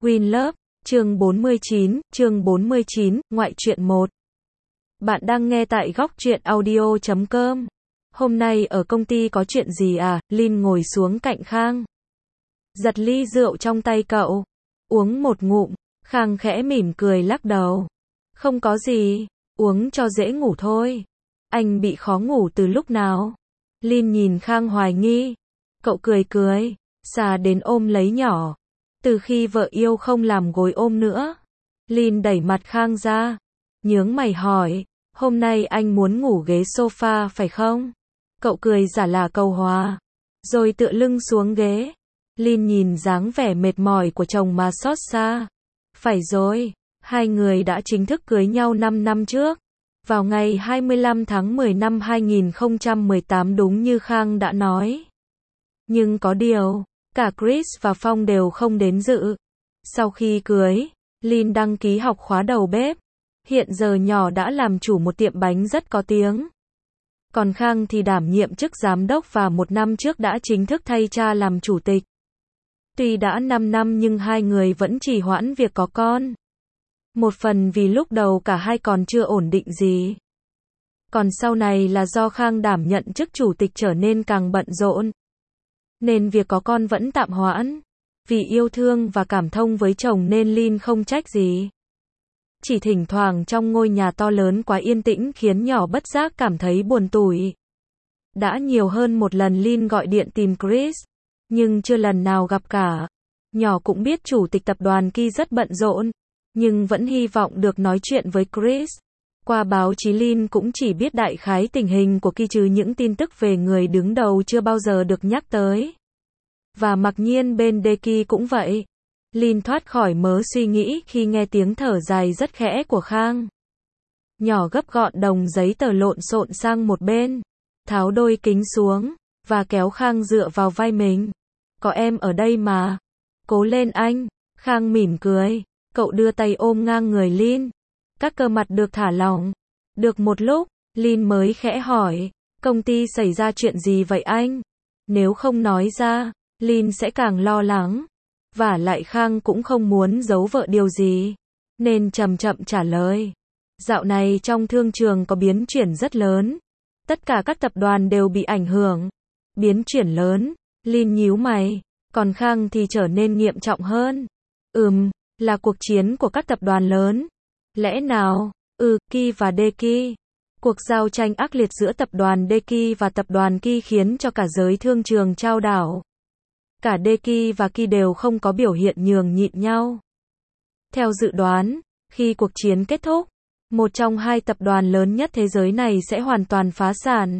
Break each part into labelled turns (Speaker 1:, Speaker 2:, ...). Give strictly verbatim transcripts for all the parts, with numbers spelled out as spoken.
Speaker 1: Win Love, chương bốn mươi chín, chương bốn mươi chín, ngoại truyện một. Bạn đang nghe tại góc truyện audio chấm com. Hôm nay ở công ty có chuyện gì à? Lin ngồi xuống cạnh Khang. Giật ly rượu trong tay cậu. Uống một ngụm. Khang khẽ mỉm cười lắc đầu. Không có gì. Uống cho dễ ngủ thôi. Anh bị khó ngủ từ lúc nào? Lin nhìn Khang hoài nghi. Cậu cười cười. Xà đến ôm lấy nhỏ. Từ khi vợ yêu không làm gối ôm nữa. Lin đẩy mặt Khang ra. Nhướng mày hỏi. Hôm nay anh muốn ngủ ghế sofa phải không? Cậu cười giả là cầu hòa. Rồi tựa lưng xuống ghế. Lin nhìn dáng vẻ mệt mỏi của chồng mà xót xa. Phải rồi. Hai người đã chính thức cưới nhau năm năm trước. Vào ngày hai mươi lăm tháng mười năm hai nghìn không trăm mười tám đúng như Khang đã nói. Nhưng có điều, cả Chris và Phong đều không đến dự. Sau khi cưới, Lin đăng ký học khóa đầu bếp. Hiện giờ nhỏ đã làm chủ một tiệm bánh rất có tiếng. Còn Khang thì đảm nhiệm chức giám đốc và một năm trước đã chính thức thay cha làm chủ tịch. Tuy đã năm năm nhưng hai người vẫn trì hoãn việc có con. Một phần vì lúc đầu cả hai còn chưa ổn định gì. Còn sau này là do Khang đảm nhận chức chủ tịch trở nên càng bận rộn. Nên việc có con vẫn tạm hoãn. Vì yêu thương và cảm thông với chồng nên Lin không trách gì. Chỉ thỉnh thoảng trong ngôi nhà to lớn quá yên tĩnh khiến nhỏ bất giác cảm thấy buồn tủi. Đã nhiều hơn một lần Lin gọi điện tìm Chris. Nhưng chưa lần nào gặp cả. Nhỏ cũng biết chủ tịch tập đoàn Ki rất bận rộn. Nhưng vẫn hy vọng được nói chuyện với Chris. Qua báo chí Lin cũng chỉ biết đại khái tình hình của Ki trừ những tin tức về người đứng đầu chưa bao giờ được nhắc tới. Và mặc nhiên bên Deki cũng vậy. Lin thoát khỏi mớ suy nghĩ khi nghe tiếng thở dài rất khẽ của Khang. Nhỏ gấp gọn đồng giấy tờ lộn xộn sang một bên. Tháo đôi kính xuống. Và kéo Khang dựa vào vai mình. Có em ở đây mà. Cố lên anh. Khang mỉm cười. Cậu đưa tay ôm ngang người Lin. Các cơ mặt được thả lỏng. Được một lúc, Lin mới khẽ hỏi. Công ty xảy ra chuyện gì vậy anh? Nếu không nói ra, Lin sẽ càng lo lắng. Và lại Khang cũng không muốn giấu vợ điều gì. Nên chậm chậm trả lời. Dạo này trong thương trường có biến chuyển rất lớn. Tất cả các tập đoàn đều bị ảnh hưởng. Biến chuyển lớn. Lin nhíu mày. Còn Khang thì trở nên nghiêm trọng hơn. Ừm, là cuộc chiến của các tập đoàn lớn. Lẽ nào? Ừ, Ki và Deki. Cuộc giao tranh ác liệt giữa tập đoàn Deki và tập đoàn Ki khiến cho cả giới thương trường chao đảo. Cả Deki và Ki đều không có biểu hiện nhường nhịn nhau. Theo dự đoán, khi cuộc chiến kết thúc, một trong hai tập đoàn lớn nhất thế giới này sẽ hoàn toàn phá sản.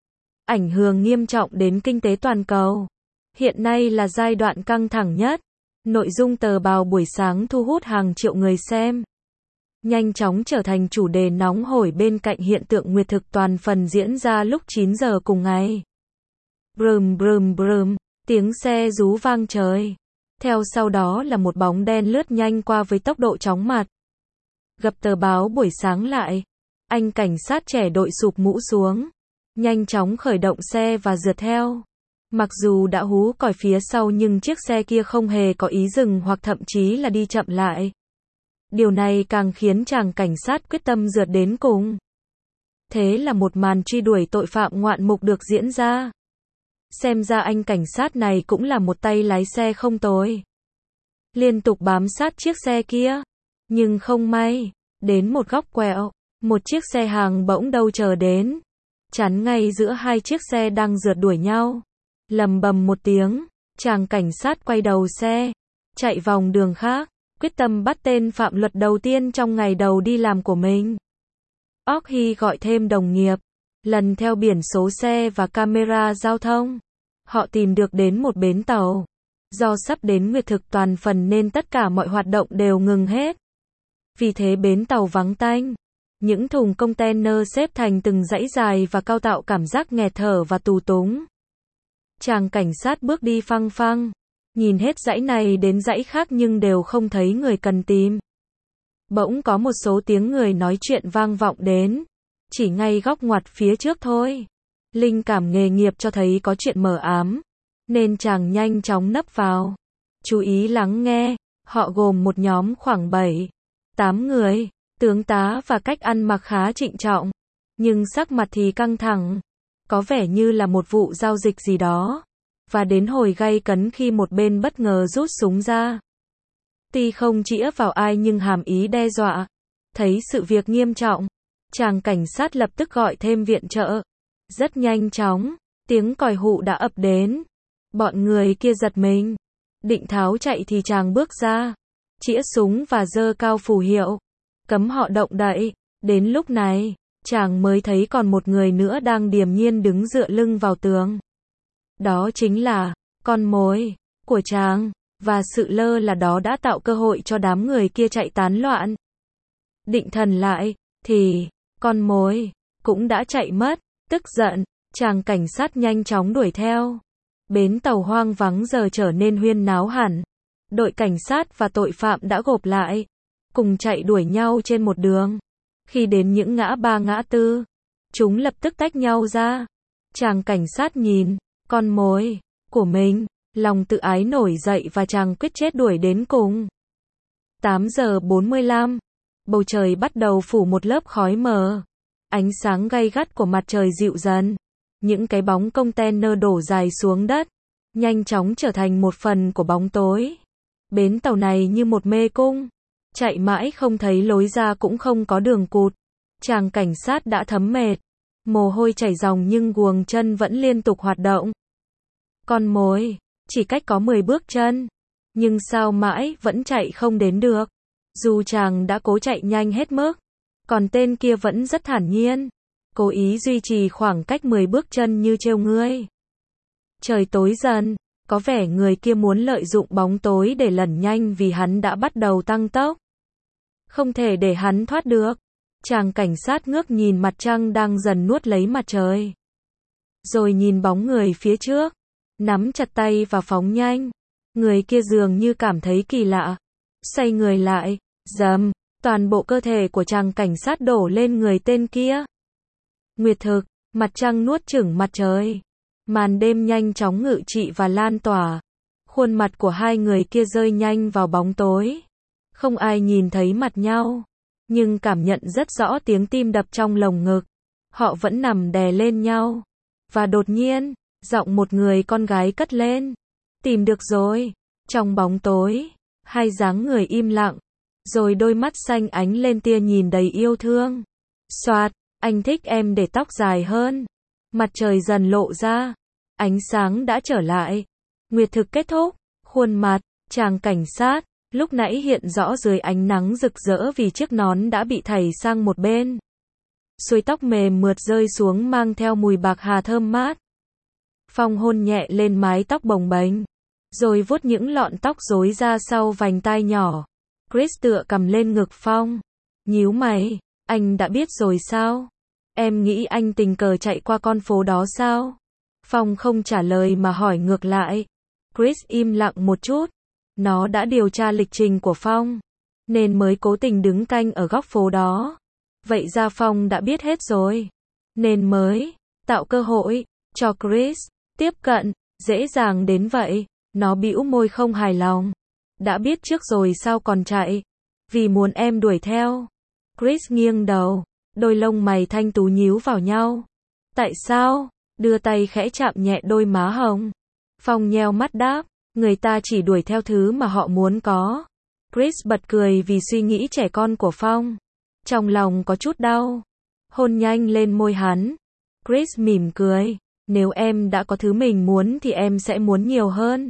Speaker 1: Ảnh hưởng nghiêm trọng đến kinh tế toàn cầu. Hiện nay là giai đoạn căng thẳng nhất. Nội dung tờ báo buổi sáng thu hút hàng triệu người xem. Nhanh chóng trở thành chủ đề nóng hổi bên cạnh hiện tượng nguyệt thực toàn phần diễn ra lúc chín giờ cùng ngày. Brum brum brum, tiếng xe rú vang trời. Theo sau đó là một bóng đen lướt nhanh qua với tốc độ chóng mặt. Gập tờ báo buổi sáng lại. Anh cảnh sát trẻ đội sụp mũ xuống. Nhanh chóng khởi động xe và rượt theo. Mặc dù đã hú còi phía sau nhưng chiếc xe kia không hề có ý dừng hoặc thậm chí là đi chậm lại. Điều này càng khiến chàng cảnh sát quyết tâm rượt đến cùng. Thế là một màn truy đuổi tội phạm ngoạn mục được diễn ra. Xem ra anh cảnh sát này cũng là một tay lái xe không tồi. Liên tục bám sát chiếc xe kia. Nhưng không may, đến một góc quẹo, một chiếc xe hàng bỗng đâu chờ đến. Chắn ngay giữa hai chiếc xe đang rượt đuổi nhau. Lầm bầm một tiếng, chàng cảnh sát quay đầu xe, chạy vòng đường khác, quyết tâm bắt tên phạm luật đầu tiên trong ngày đầu đi làm của mình. Oki gọi thêm đồng nghiệp, lần theo biển số xe và camera giao thông. Họ tìm được đến một bến tàu. Do sắp đến nguyệt thực toàn phần nên tất cả mọi hoạt động đều ngừng hết. Vì thế bến tàu vắng tanh. Những thùng container xếp thành từng dãy dài và cao tạo cảm giác nghẹt thở và tù túng. Chàng cảnh sát bước đi phăng phăng, nhìn hết dãy này đến dãy khác nhưng đều không thấy người cần tìm. Bỗng có một số tiếng người nói chuyện vang vọng đến, chỉ ngay góc ngoặt phía trước thôi. Linh cảm nghề nghiệp cho thấy có chuyện mờ ám, nên chàng nhanh chóng nấp vào. Chú ý lắng nghe, Họ gồm một nhóm khoảng bảy, tám người, tướng tá và cách ăn mặc khá trịnh trọng, nhưng sắc mặt thì căng thẳng, có vẻ như là một vụ giao dịch gì đó, và đến hồi gay cấn khi một bên bất ngờ rút súng ra. Tuy không chĩa vào ai nhưng hàm ý đe dọa. Thấy sự việc nghiêm trọng, chàng cảnh sát lập tức gọi thêm viện trợ. Rất nhanh chóng, tiếng còi hụ đã ập đến. Bọn người kia giật mình, định tháo chạy thì chàng bước ra, chĩa súng và giơ cao phù hiệu, cấm họ động đậy. Đến lúc này, chàng mới thấy còn một người nữa đang điềm nhiên đứng dựa lưng vào tường. Đó chính là con mồi của chàng, và sự lơ là đó đã tạo cơ hội cho đám người kia chạy tán loạn. Định thần lại, thì con mồi cũng đã chạy mất. Tức giận, chàng cảnh sát nhanh chóng đuổi theo. Bến tàu hoang vắng giờ trở nên huyên náo hẳn. Đội cảnh sát và tội phạm đã gộp lại, cùng chạy đuổi nhau trên một đường. Khi đến những ngã ba ngã tư, chúng lập tức tách nhau ra. Chàng cảnh sát nhìn con mồi của mình, lòng tự ái nổi dậy và chàng quyết chết đuổi đến cùng. tám giờ bốn mươi lăm, bầu trời bắt đầu phủ một lớp khói mờ. Ánh sáng gay gắt của mặt trời dịu dần. Những cái bóng container đổ dài xuống đất, nhanh chóng trở thành một phần của bóng tối. Bến tàu này như một mê cung, chạy mãi không thấy lối ra cũng không có đường cụt. Chàng cảnh sát đã thấm mệt, mồ hôi chảy ròng nhưng guồng chân vẫn liên tục hoạt động. Con mồi chỉ cách có mười bước chân, nhưng sao mãi vẫn chạy không đến được. Dù chàng đã cố chạy nhanh hết mức, còn tên kia vẫn rất thản nhiên, cố ý duy trì khoảng cách mười bước chân như trêu ngươi. Trời tối dần, có vẻ người kia muốn lợi dụng bóng tối để lẩn nhanh vì hắn đã bắt đầu tăng tốc. Không thể để hắn thoát được. Chàng cảnh sát ngước nhìn mặt trăng đang dần nuốt lấy mặt trời. Rồi nhìn bóng người phía trước, nắm chặt tay và phóng nhanh. Người kia dường như cảm thấy kỳ lạ, xoay người lại, dầm, toàn bộ cơ thể của chàng cảnh sát đổ lên người tên kia. Nguyệt thực, mặt trăng nuốt chửng mặt trời. Màn đêm nhanh chóng ngự trị và lan tỏa. Khuôn mặt của hai người kia rơi nhanh vào bóng tối. Không ai nhìn thấy mặt nhau, nhưng cảm nhận rất rõ tiếng tim đập trong lồng ngực. Họ vẫn nằm đè lên nhau. Và đột nhiên, giọng một người con gái cất lên. Tìm được rồi. Trong bóng tối, hai dáng người im lặng. Rồi đôi mắt xanh ánh lên tia nhìn đầy yêu thương. Soạt, anh thích em để tóc dài hơn. Mặt trời dần lộ ra. Ánh sáng đã trở lại. Nguyệt thực kết thúc. Khuôn mặt, chàng cảnh sát, lúc nãy hiện rõ dưới ánh nắng rực rỡ vì chiếc nón đã bị thảy sang một bên. Xuôi tóc mềm mượt rơi xuống mang theo mùi bạc hà thơm mát. Phong hôn nhẹ lên mái tóc bồng bềnh, rồi vuốt những lọn tóc rối ra sau vành tai nhỏ. Chris tựa cầm lên ngực Phong. Nhíu mày, anh đã biết rồi sao? Em nghĩ anh tình cờ chạy qua con phố đó sao? Phong không trả lời mà hỏi ngược lại. Chris im lặng một chút. Nó đã điều tra lịch trình của Phong, nên mới cố tình đứng canh ở góc phố đó. Vậy ra Phong đã biết hết rồi, nên mới tạo cơ hội cho Chris tiếp cận dễ dàng đến vậy. Nó bĩu môi không hài lòng. Đã biết trước rồi sao còn chạy? Vì muốn em đuổi theo. Chris nghiêng đầu, đôi lông mày thanh tú nhíu vào nhau. Tại sao? Đưa tay khẽ chạm nhẹ đôi má hồng. Phong nheo mắt đáp, người ta chỉ đuổi theo thứ mà họ muốn có. Chris bật cười vì suy nghĩ trẻ con của Phong. Trong lòng có chút đau. Hôn nhanh lên môi hắn. Chris mỉm cười. Nếu em đã có thứ mình muốn thì em sẽ muốn nhiều hơn.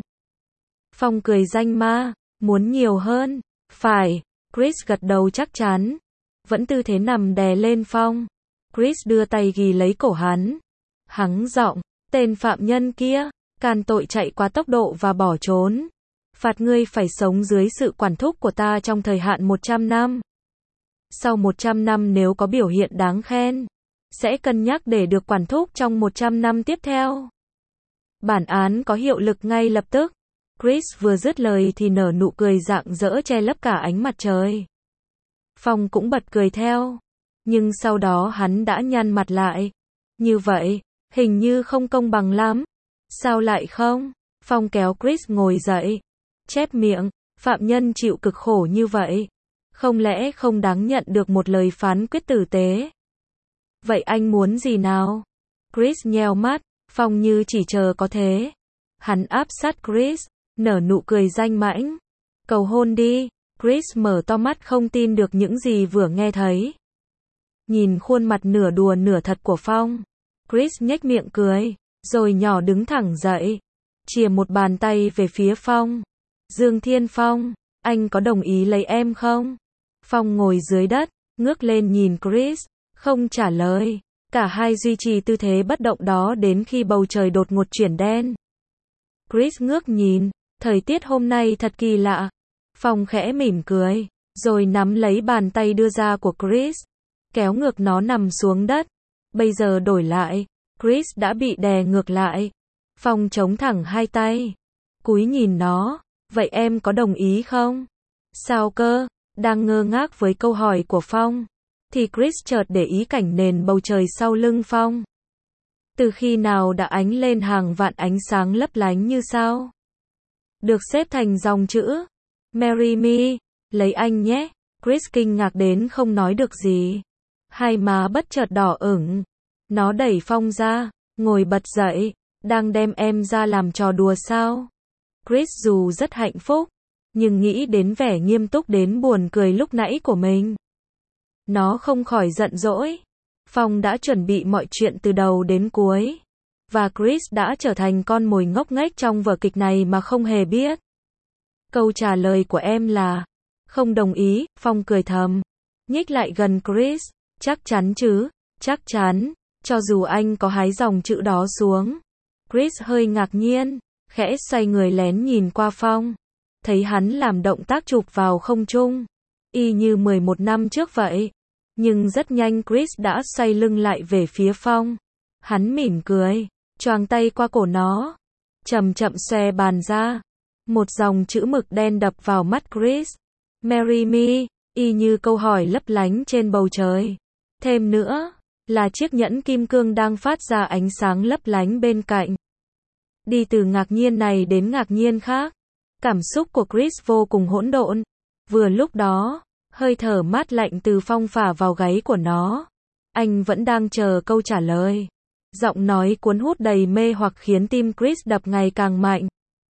Speaker 1: Phong cười danh ma. Muốn nhiều hơn. Phải. Chris gật đầu chắc chắn. Vẫn tư thế nằm đè lên Phong. Chris đưa tay ghi lấy cổ hắn. Hắng giọng. Tên phạm nhân kia, can tội chạy quá tốc độ và bỏ trốn. Phạt ngươi phải sống dưới sự quản thúc của ta trong thời hạn một trăm năm. Sau một trăm năm nếu có biểu hiện đáng khen, sẽ cân nhắc để được quản thúc trong một trăm năm tiếp theo. Bản án có hiệu lực ngay lập tức. Chris vừa dứt lời thì nở nụ cười rạng rỡ che lấp cả ánh mặt trời. Phong cũng bật cười theo. Nhưng sau đó hắn đã nhăn mặt lại. Như vậy, hình như không công bằng lắm. Sao lại không? Phong kéo Chris ngồi dậy. Chép miệng. Phạm nhân chịu cực khổ như vậy, không lẽ không đáng nhận được một lời phán quyết tử tế? Vậy anh muốn gì nào? Chris nheo mắt, Phong như chỉ chờ có thế. Hắn áp sát Chris, nở nụ cười danh mãnh. Cầu hôn đi. Chris mở to mắt không tin được những gì vừa nghe thấy. Nhìn khuôn mặt nửa đùa nửa thật của Phong, Chris nhếch miệng cười, rồi nhỏ đứng thẳng dậy, chìa một bàn tay về phía Phong. Dương Thiên Phong, anh có đồng ý lấy em không? Phong ngồi dưới đất, ngước lên nhìn Chris, không trả lời. Cả hai duy trì tư thế bất động đó đến khi bầu trời đột ngột chuyển đen. Chris ngước nhìn, thời tiết hôm nay thật kỳ lạ. Phong khẽ mỉm cười, rồi nắm lấy bàn tay đưa ra của Chris, kéo ngược nó nằm xuống đất. Bây giờ đổi lại, Chris đã bị đè ngược lại. Phong chống thẳng hai tay, cúi nhìn nó, vậy em có đồng ý không? Sao cơ? Đang ngơ ngác với câu hỏi của Phong, thì Chris chợt để ý cảnh nền bầu trời sau lưng Phong. Từ khi nào đã ánh lên hàng vạn ánh sáng lấp lánh như sao? Được xếp thành dòng chữ Marry me, lấy anh nhé. Chris kinh ngạc đến không nói được gì. Hai má bất chợt đỏ ửng. Nó đẩy Phong ra, ngồi bật dậy. Đang đem em ra làm trò đùa sao? Chris dù rất hạnh phúc, nhưng nghĩ đến vẻ nghiêm túc đến buồn cười lúc nãy của mình, nó không khỏi giận dỗi. Phong đã chuẩn bị mọi chuyện từ đầu đến cuối, và Chris đã trở thành con mồi ngốc nghếch trong vở kịch này mà không hề biết. Câu trả lời của em là không đồng ý. Phong cười thầm, nhích lại gần Chris. Chắc chắn chứ? Chắc chắn, cho dù anh có hái dòng chữ đó xuống. Chris hơi ngạc nhiên, khẽ xoay người lén nhìn qua Phong, thấy hắn làm động tác chụp vào không trung, y như mười một năm trước vậy. Nhưng rất nhanh Chris đã xoay lưng lại về phía Phong. Hắn mỉm cười, choàng tay qua cổ nó, chậm chậm xòe bàn ra. Một dòng chữ mực đen đập vào mắt Chris. Marry me, y như câu hỏi lấp lánh trên bầu trời. Thêm nữa, là chiếc nhẫn kim cương đang phát ra ánh sáng lấp lánh bên cạnh. Đi từ ngạc nhiên này đến ngạc nhiên khác. Cảm xúc của Chris vô cùng hỗn độn. Vừa lúc đó, hơi thở mát lạnh từ Phong phả vào gáy của nó. Anh vẫn đang chờ câu trả lời. Giọng nói cuốn hút đầy mê hoặc khiến tim Chris đập ngày càng mạnh.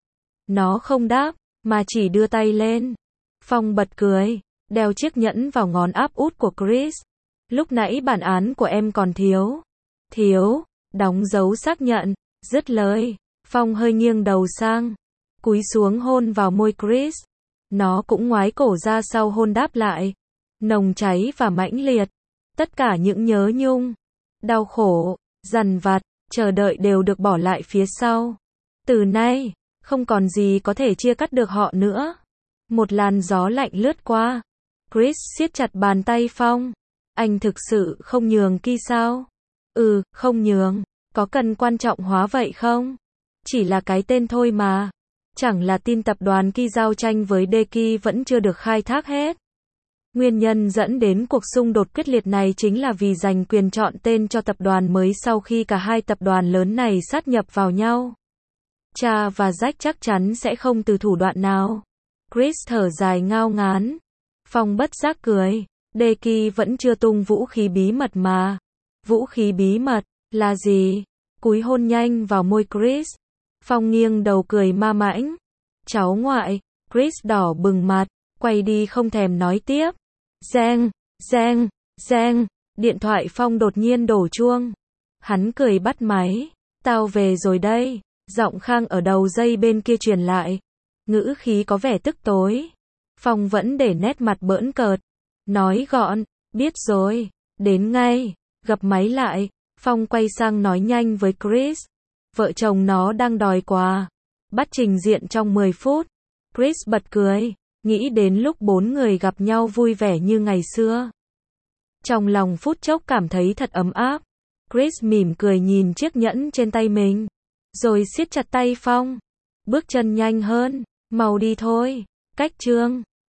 Speaker 1: Nó không đáp, mà chỉ đưa tay lên. Phong bật cười, đeo chiếc nhẫn vào ngón áp út của Chris. Lúc nãy bản án của em còn thiếu. Thiếu, đóng dấu xác nhận, dứt lời. Phong hơi nghiêng đầu sang, cúi xuống hôn vào môi Chris. Nó cũng ngoái cổ ra sau hôn đáp lại. Nồng cháy và mãnh liệt. Tất cả những nhớ nhung, đau khổ, dằn vặt, chờ đợi đều được bỏ lại phía sau. Từ nay, không còn gì có thể chia cắt được họ nữa. Một làn gió lạnh lướt qua. Chris siết chặt bàn tay Phong. Anh thực sự không nhường Ki sao? Ừ, không nhường. Có cần quan trọng hóa vậy không? Chỉ là cái tên thôi mà. Chẳng là tin tập đoàn Ki giao tranh với Deki vẫn chưa được khai thác hết. Nguyên nhân dẫn đến cuộc xung đột quyết liệt này chính là vì giành quyền chọn tên cho tập đoàn mới sau khi cả hai tập đoàn lớn này sát nhập vào nhau. Cha và Jack chắc chắn sẽ không từ thủ đoạn nào. Chris thở dài ngao ngán. Phong bất giác cười. Deki vẫn chưa tung vũ khí bí mật mà. Vũ khí bí mật là gì? Cúi hôn nhanh vào môi Chris. Phong nghiêng đầu cười ma mãnh. Cháu ngoại. Chris đỏ bừng mặt, quay đi không thèm nói tiếp. Reng, reng, reng. Điện thoại Phong đột nhiên đổ chuông. Hắn cười bắt máy. Tao về rồi đây. Giọng Khang ở đầu dây bên kia truyền lại. Ngữ khí có vẻ tức tối. Phong vẫn để nét mặt bỡn cợt. Nói gọn, biết rồi, đến ngay. Gập máy lại, Phong quay sang nói nhanh với Chris. Vợ chồng nó đang đòi quà. Bắt trình diện trong mười phút. Chris bật cười, nghĩ đến lúc bốn người gặp nhau vui vẻ như ngày xưa. Trong lòng phút chốc cảm thấy thật ấm áp. Chris mỉm cười nhìn chiếc nhẫn trên tay mình, rồi siết chặt tay Phong. Bước chân nhanh hơn, mau đi thôi. Cách chương